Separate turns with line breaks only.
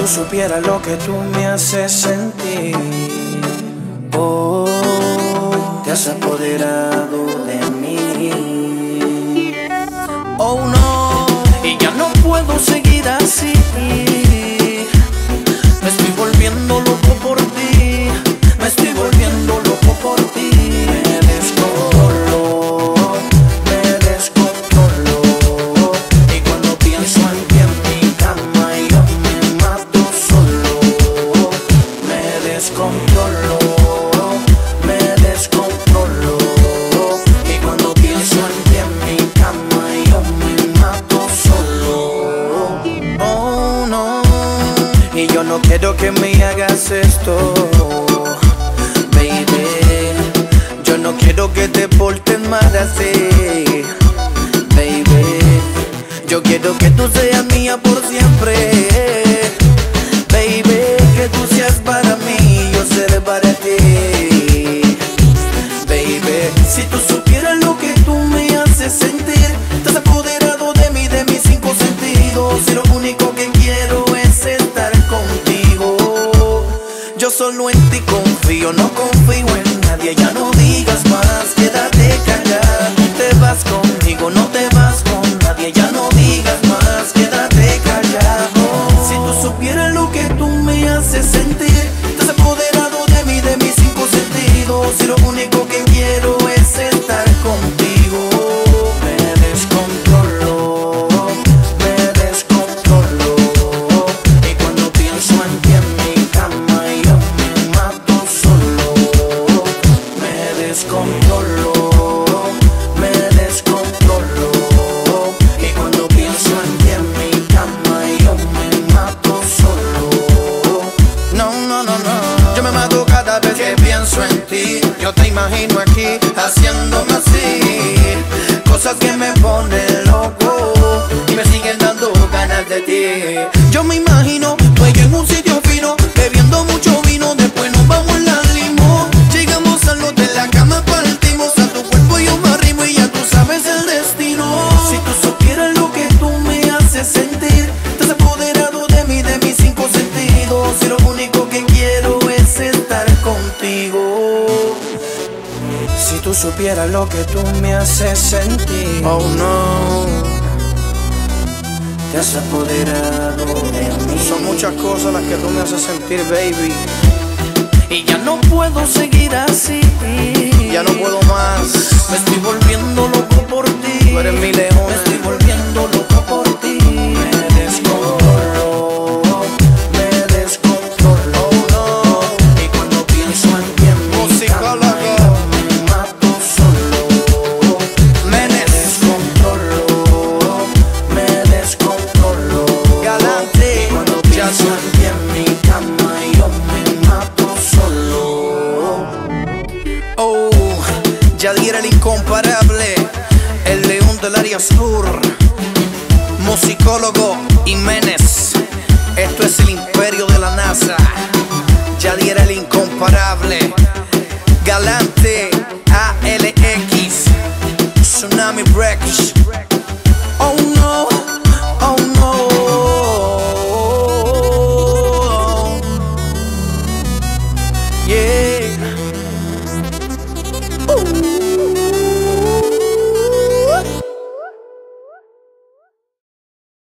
supieras lo que tú me haces sentir. Oh, te has apoderado de mí. Oh no, y ya no puedo seguir así. Me estoy volviendo loco por ti. Me estoy volviendo loco por ti. Me descontrolo, me descontrolo. Y cuando pienso en ti en mi cama yo me mato solo. Me descontrolo, me descontrolo. Y cuando pienso en ti en mi cama yo me mato solo. Oh no, y yo no quiero que me hagas esto. Yo no quiero que te portes mal así, baby. Yo quiero que tú seas mía por siempre, baby. Que tú seas para mí, yo seré para ti, baby. Si tú supieras lo que tú me haces sentir, te has apoderado de mí, de mis cinco sentidos. Y lo único que quiero es estar contigo. Yo solo en ti confío, no confío en nadie. Ya no digas más, quédate callada. Te vas conmigo, no te vas con nadie. Ya no digas más, quédate callado. Si tú supieras lo que tú me haces sentir, te has apoderado de mí, de mis cinco sentidos. Y lo único que quiero es estar contigo. Me descontrolo, me descontrolo. Y cuando pienso en ti en mi cama yo me mato solo. Me descontrolo, me descontrolo. Y cuando pienso en ti en mi cama yo me mato solo. No, no, no, no. Yo me mato cada vez que pienso en ti. Yo te imagino aquí haciéndome así, cosas que me ponen loco y me siguen dando ganas de ti. Yo me imagino tú y yo en un sitio fino, bebiendo mucho vino. Después nos vamos en la limo. Llegamos al hotel, la cama partimos. A tu cuerpo yo me arrimo y ya tú sabes el destino. Si tú supieras lo que tú me haces sentir, te has apoderado de mí, de mis cinco sentidos. Y lo único que quiero es estar contigo. Si tú supieras lo que tú me haces sentir. Oh no, te has apoderado de mí. Son muchas cosas las que tú me haces sentir, baby. Y ya no puedo seguir así. Ya no puedo más. Me estoy volviendo loco por ti. Tú eres mi león. Me estoy volviendo loco por ti. Me descontrolo, me descontrolo. No. Y cuando pienso en ti en mi cama yo me mato solo. Me descontrolo, me descontrolo. Galante. Y cuando pienso en ti en mi cama yo me mato solo. Oh, Yadier el incomparable, el león del área sur, musicólogo Jiménez. Esto es el imperio de la NASA. Yadier el incomparable.